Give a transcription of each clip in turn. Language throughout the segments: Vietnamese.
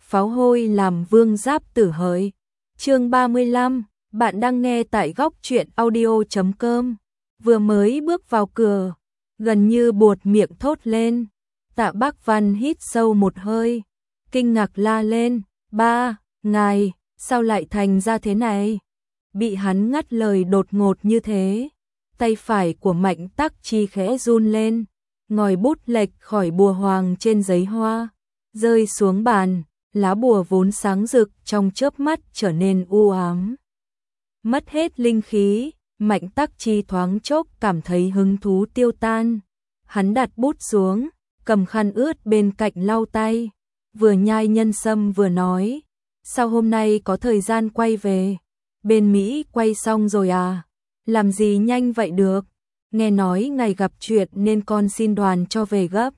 pháo hôi làm vương giáp tử hỡi. Chương 35, bạn đang nghe tại góc truyện audio.com. Vừa mới bước vào cửa, gần như buột miệng thốt lên. Tạ Bác Văn hít sâu một hơi, kinh ngạc la lên, ba, ngài, sao lại thành ra thế này? Bị hắn ngắt lời đột ngột như thế, tay phải của Mạnh Tắc Chi khẽ run lên, ngòi bút lệch khỏi bùa hoàng trên giấy hoa, rơi xuống bàn, lá bùa vốn sáng rực trong chớp mắt trở nên u ám. Mất hết linh khí, Mạnh Tắc Chi thoáng chốc cảm thấy hứng thú tiêu tan. Hắn đặt bút xuống, cầm khăn ướt bên cạnh lau tay, vừa nhai nhân sâm vừa nói, sao hôm nay có thời gian quay về? Bên Mỹ quay xong rồi à? Làm gì nhanh vậy được? Nghe nói ngài gặp chuyện nên con xin đoàn cho về gấp.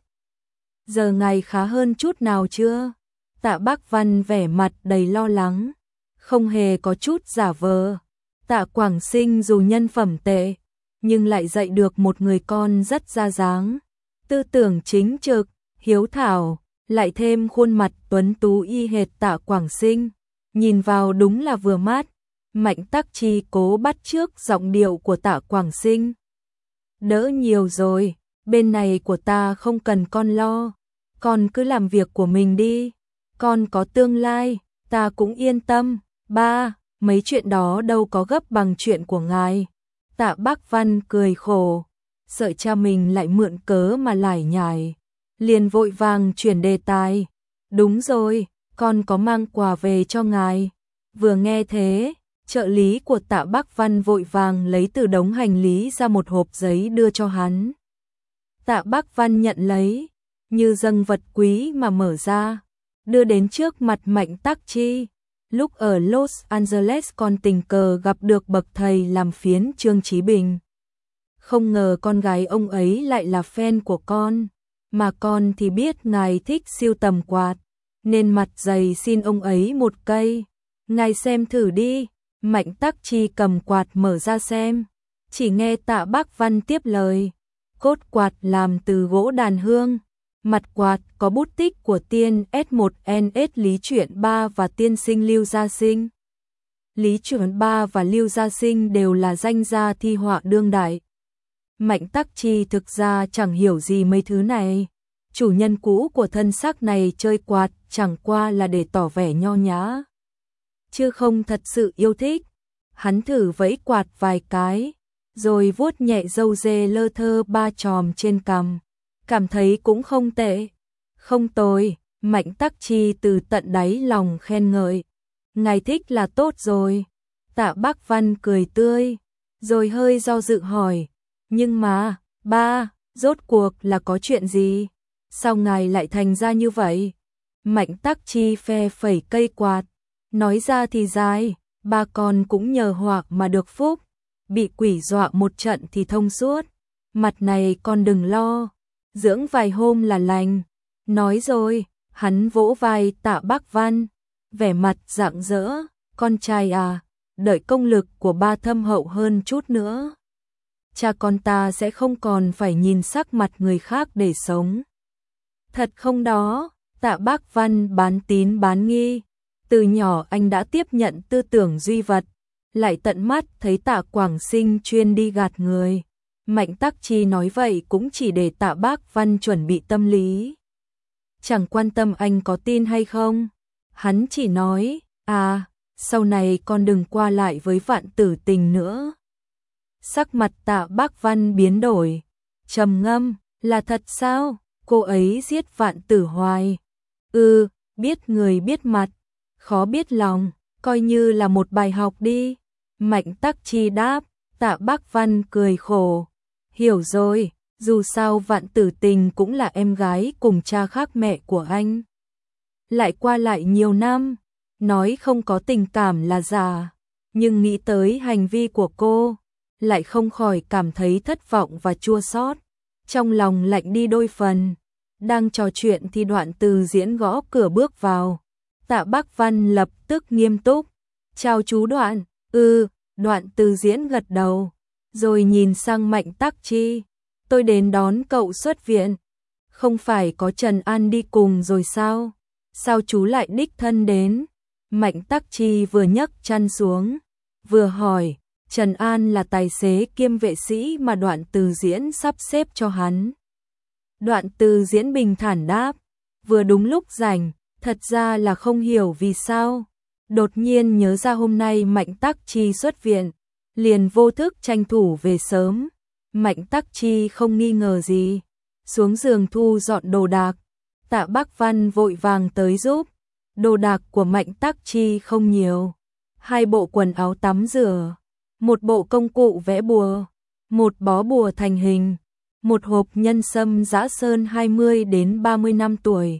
Giờ ngài khá hơn chút nào chưa? Tạ Bác Văn vẻ mặt đầy lo lắng, không hề có chút giả vờ. Tạ Quảng Sinh dù nhân phẩm tệ, nhưng lại dạy được một người con rất ra dáng, tư tưởng chính trực, hiếu thảo, lại thêm khuôn mặt tuấn tú y hệt Tạ Quảng Sinh, nhìn vào đúng là vừa mắt. Mạnh Tắc Chi cố bắt chước giọng điệu của Tạ Quảng Sinh. Đỡ nhiều rồi, bên này của ta không cần con lo, con cứ làm việc của mình đi, con có tương lai, ta cũng yên tâm. Ba, mấy chuyện đó đâu có gấp bằng chuyện của ngài. Tạ Bác Văn cười khổ, sợ cha mình lại mượn cớ mà lải nhải, liền vội vàng chuyển đề tài. Đúng rồi, con có mang quà về cho ngài. Vừa nghe thế, trợ lý của Tạ Bác Văn vội vàng lấy từ đống hành lý ra một hộp giấy đưa cho hắn. Tạ Bác Văn nhận lấy, như dâng vật quý mà mở ra, đưa đến trước mặt Mạnh Tắc Chi. Lúc ở Los Angeles con tình cờ gặp được bậc thầy làm phiến Trương Chí Bình. Không ngờ con gái ông ấy lại là fan của con, mà con thì biết ngài thích sưu tầm quạt, nên mặt dày xin ông ấy một cây. Ngài xem thử đi. Mạnh Tắc Chi cầm quạt mở ra xem, chỉ nghe Tạ Bác Văn tiếp lời. Cốt quạt làm từ gỗ đàn hương, mặt quạt có bút tích của tiên S1NS Lý Truyện Ba và tiên sinh Lưu Gia Sinh. Lý Truyện Ba và Lưu Gia Sinh đều là danh gia thi họa đương đại. Mạnh Tắc Chi thực ra chẳng hiểu gì mấy thứ này. Chủ nhân cũ của thân xác này chơi quạt chẳng qua là để tỏ vẻ nho nhã, chứ không thật sự yêu thích. Hắn thử vẫy quạt vài cái, rồi vuốt nhẹ râu dê lơ thơ ba chòm trên cằm, cảm thấy cũng không tệ. Không tồi, Mạnh Tắc Chi từ tận đáy lòng khen ngợi. Ngài thích là tốt rồi. Tạ Bác Văn cười tươi, rồi hơi do dự hỏi, nhưng mà, ba, rốt cuộc là có chuyện gì? Sao ngài lại thành ra như vậy? Mạnh Tắc Chi phe phẩy cây quạt, nói ra thì dài, ba con cũng nhờ họa mà được phúc, bị quỷ dọa một trận thì thông suốt. Mặt này con đừng lo, dưỡng vài hôm là lành. Nói rồi, hắn vỗ vai Tạ Bác Văn, vẻ mặt rạng rỡ, con trai à, đợi công lực của ba thâm hậu hơn chút nữa, cha con ta sẽ không còn phải nhìn sắc mặt người khác để sống. Thật không đó? Tạ Bác Văn bán tín bán nghi. Từ nhỏ anh đã tiếp nhận tư tưởng duy vật, lại tận mắt thấy Tạ Quảng Sinh chuyên đi gạt người. Mạnh Tắc Chi nói vậy cũng chỉ để Tạ Bác Văn chuẩn bị tâm lý, chẳng quan tâm anh có tin hay không. Hắn chỉ nói, à, sau này con đừng qua lại với Vạn Tử Tình nữa. Sắc mặt Tạ Bác Văn biến đổi, trầm ngâm, là thật sao? Cô ấy giết Vạn Tử Hoài. Biết người biết mặt, khó biết lòng, coi như là một bài học đi. Mạnh Tắc Chi đáp. Tạ Bác Văn cười khổ, hiểu rồi, dù sao Vạn Tử Tình cũng là em gái cùng cha khác mẹ của anh. Lại qua lại nhiều năm, nói không có tình cảm là giả, nhưng nghĩ tới hành vi của cô, lại không khỏi cảm thấy thất vọng và chua xót, trong lòng lạnh đi đôi phần. Đang trò chuyện thì Đoạn Từ Diễn gõ cửa bước vào. Tạ Bác Văn lập tức nghiêm túc, chào chú Đoạn. Đoạn Từ Diễn gật đầu, rồi nhìn sang Mạnh Tắc Chi, tôi đến đón cậu xuất viện. Không phải có Trần An đi cùng rồi sao? sao chú lại đích thân đến? Mạnh Tắc Chi vừa nhấc chăn xuống, vừa hỏi. Trần An là tài xế kiêm vệ sĩ mà Đoạn Từ Diễn sắp xếp cho hắn. Đoạn Từ Diễn bình thản đáp, vừa đúng lúc rảnh, thật ra là không hiểu vì sao. Đột nhiên nhớ ra hôm nay Mạnh Tắc Chi xuất viện, liền vô thức tranh thủ về sớm. Mạnh Tắc Chi không nghi ngờ gì, xuống giường thu dọn đồ đạc. Tạ Bác Văn vội vàng tới giúp. Đồ đạc của Mạnh Tắc Chi không nhiều, 2 bộ quần áo tắm rửa, 1 bộ công cụ vẽ bùa, 1 bó bùa thành hình, 1 hộp nhân sâm giã sơn 20 đến 30 năm tuổi.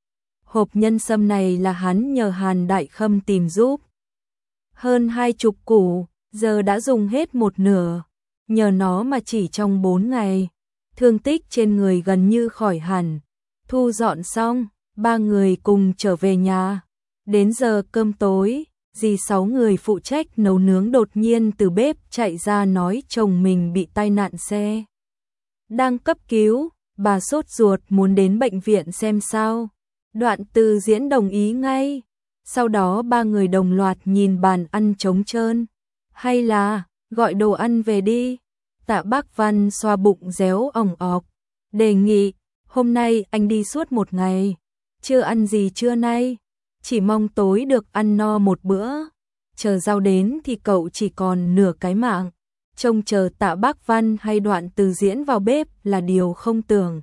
Hộp nhân sâm này là hắn nhờ Hàn Đại Khâm tìm giúp. Hơn 20 củ, giờ đã dùng hết 1/2, nhờ nó mà chỉ trong 4 ngày, thương tích trên người gần như khỏi hẳn. Thu dọn xong, 3 người cùng trở về nhà. Đến giờ cơm tối, dì 6 người phụ trách nấu nướng đột nhiên từ bếp chạy ra nói chồng mình bị tai nạn xe. Đang cấp cứu, bà sốt ruột muốn đến bệnh viện xem sao. Đoạn Từ Diễn đồng ý ngay. Sau đó 3 người đồng loạt nhìn bàn ăn trống trơn. Hay là, gọi đồ ăn về đi. Tạ Bác Văn xoa bụng réo ỏng ọc, đề nghị, hôm nay anh đi suốt 1 ngày, chưa ăn gì trưa nay, chỉ mong tối được ăn no 1 bữa, chờ rau đến thì cậu chỉ còn nửa cái mạng. Trông chờ Tạ Bác Văn hay Đoạn Từ Diễn vào bếp là điều không tưởng.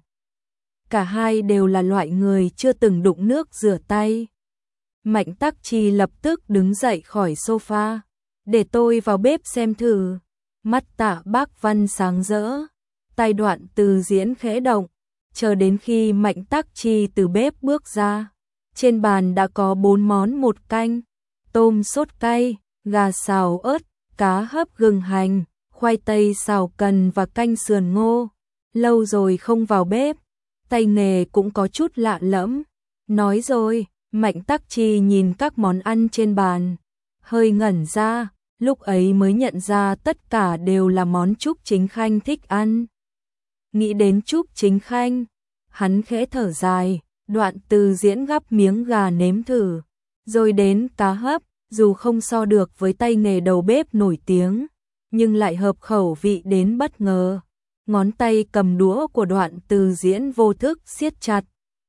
Cả hai đều là loại người chưa từng đụng nước rửa tay. Mạnh Tắc Chi lập tức đứng dậy khỏi sofa, để tôi vào bếp xem thử. Mắt Tạ Bác Văn sáng rỡ, tay Đoạn Từ Diễn khẽ động, chờ đến khi Mạnh Tắc Chi từ bếp bước ra. Trên bàn đã có 4 món 1 canh, tôm sốt cay, gà xào ớt, cá hấp gừng hành, khoai tây xào cần và canh sườn ngô. Lâu rồi không vào bếp, tay nghề cũng có chút lạ lẫm. Nói rồi, Mạnh Tắc Chi nhìn các món ăn trên bàn, hơi ngẩn ra, lúc ấy mới nhận ra tất cả đều là món Trúc Chính Khanh thích ăn. Nghĩ đến Trúc Chính Khanh, hắn khẽ thở dài. Đoạn Từ Diễn gắp miếng gà nếm thử, rồi đến cá hấp, dù không so được với tay nghề đầu bếp nổi tiếng, nhưng lại hợp khẩu vị đến bất ngờ. Ngón tay cầm đũa của Đoạn Từ Diễn vô thức siết chặt,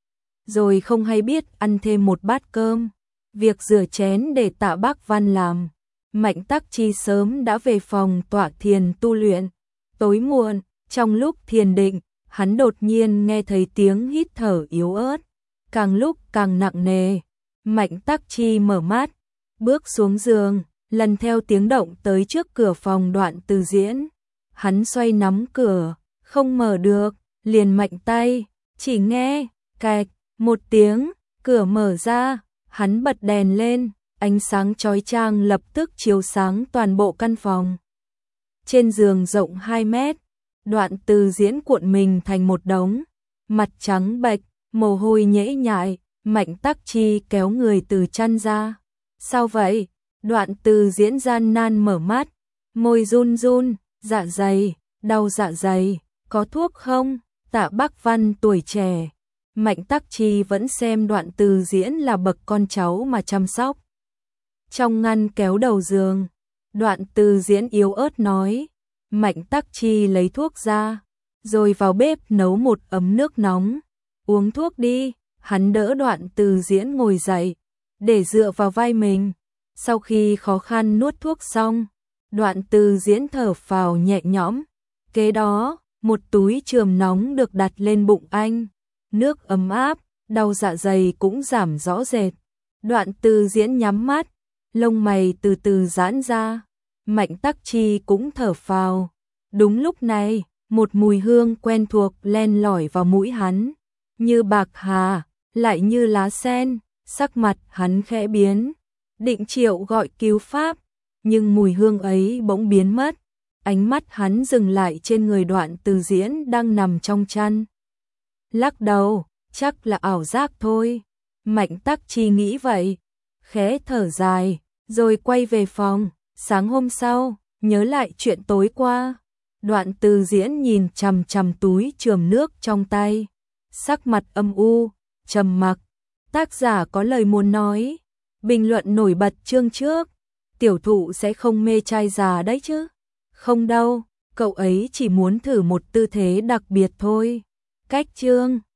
rồi không hay biết ăn thêm 1 bát cơm. Việc rửa chén để Tạ Bác Văn làm. Mạnh Tắc Chi sớm đã về phòng tọa thiền tu luyện. Tối muộn, trong lúc thiền định, hắn đột nhiên nghe thấy tiếng hít thở yếu ớt, càng lúc càng nặng nề. Mạnh Tắc Chi mở mắt, bước xuống giường, lần theo tiếng động tới trước cửa phòng Đoạn Từ Diễn. Hắn xoay nắm cửa, không mở được, liền mạnh tay, chỉ nghe cạch 1 tiếng, cửa mở ra, hắn bật đèn lên, ánh sáng chói chang lập tức chiếu sáng toàn bộ căn phòng. Trên giường rộng 2 mét, Đoạn Từ Diễn cuộn mình thành một đống, mặt trắng bệch, mồ hôi nhễ nhại. Mạnh Tắc Chi kéo người từ chăn ra. Sao vậy? Đoạn Từ Diễn gian nan mở mắt, môi run run. Dạ dày, đau dạ dày, có thuốc không? Tạ Bác Văn tuổi trẻ, Mạnh Tắc Chi vẫn xem Đoạn Từ Diễn là bậc con cháu mà chăm sóc. Trong ngăn kéo đầu giường, Đoạn Từ Diễn yếu ớt nói. Mạnh Tắc Chi lấy thuốc ra, rồi vào bếp nấu 1 ấm nước nóng. Uống thuốc đi. Hắn đỡ Đoạn Từ Diễn ngồi dậy, để dựa vào vai mình. Sau khi khó khăn nuốt thuốc xong, Đoạn Từ Diễn thở phào nhẹ nhõm. Kế đó, 1 túi chườm nóng được đặt lên bụng anh. Nước ấm áp, đau dạ dày cũng giảm rõ rệt. Đoạn Từ Diễn nhắm mắt, lông mày từ từ giãn ra. Mạnh Tắc Chi cũng thở phào. Đúng lúc này, một mùi hương quen thuộc len lỏi vào mũi hắn, như bạc hà, lại như lá sen. Sắc mặt hắn khẽ biến, định triệu gọi cứu pháp, nhưng mùi hương ấy bỗng biến mất. Ánh mắt hắn dừng lại trên người Đoạn Từ Diễn đang nằm trong chăn. Lắc đầu, chắc là ảo giác thôi. Mạnh Tắc Chi nghĩ vậy, khẽ thở dài, rồi quay về phòng. Sáng hôm sau, nhớ lại chuyện tối qua, Đoạn Từ Diễn nhìn chằm chằm túi chườm nước trong tay, sắc mặt âm u, trầm mặc. Tác giả có lời muốn nói. Bình luận nổi bật chương trước. Tiểu thụ sẽ không mê trai già đấy chứ? Không đâu, cậu ấy chỉ muốn thử một tư thế đặc biệt thôi. Cách chương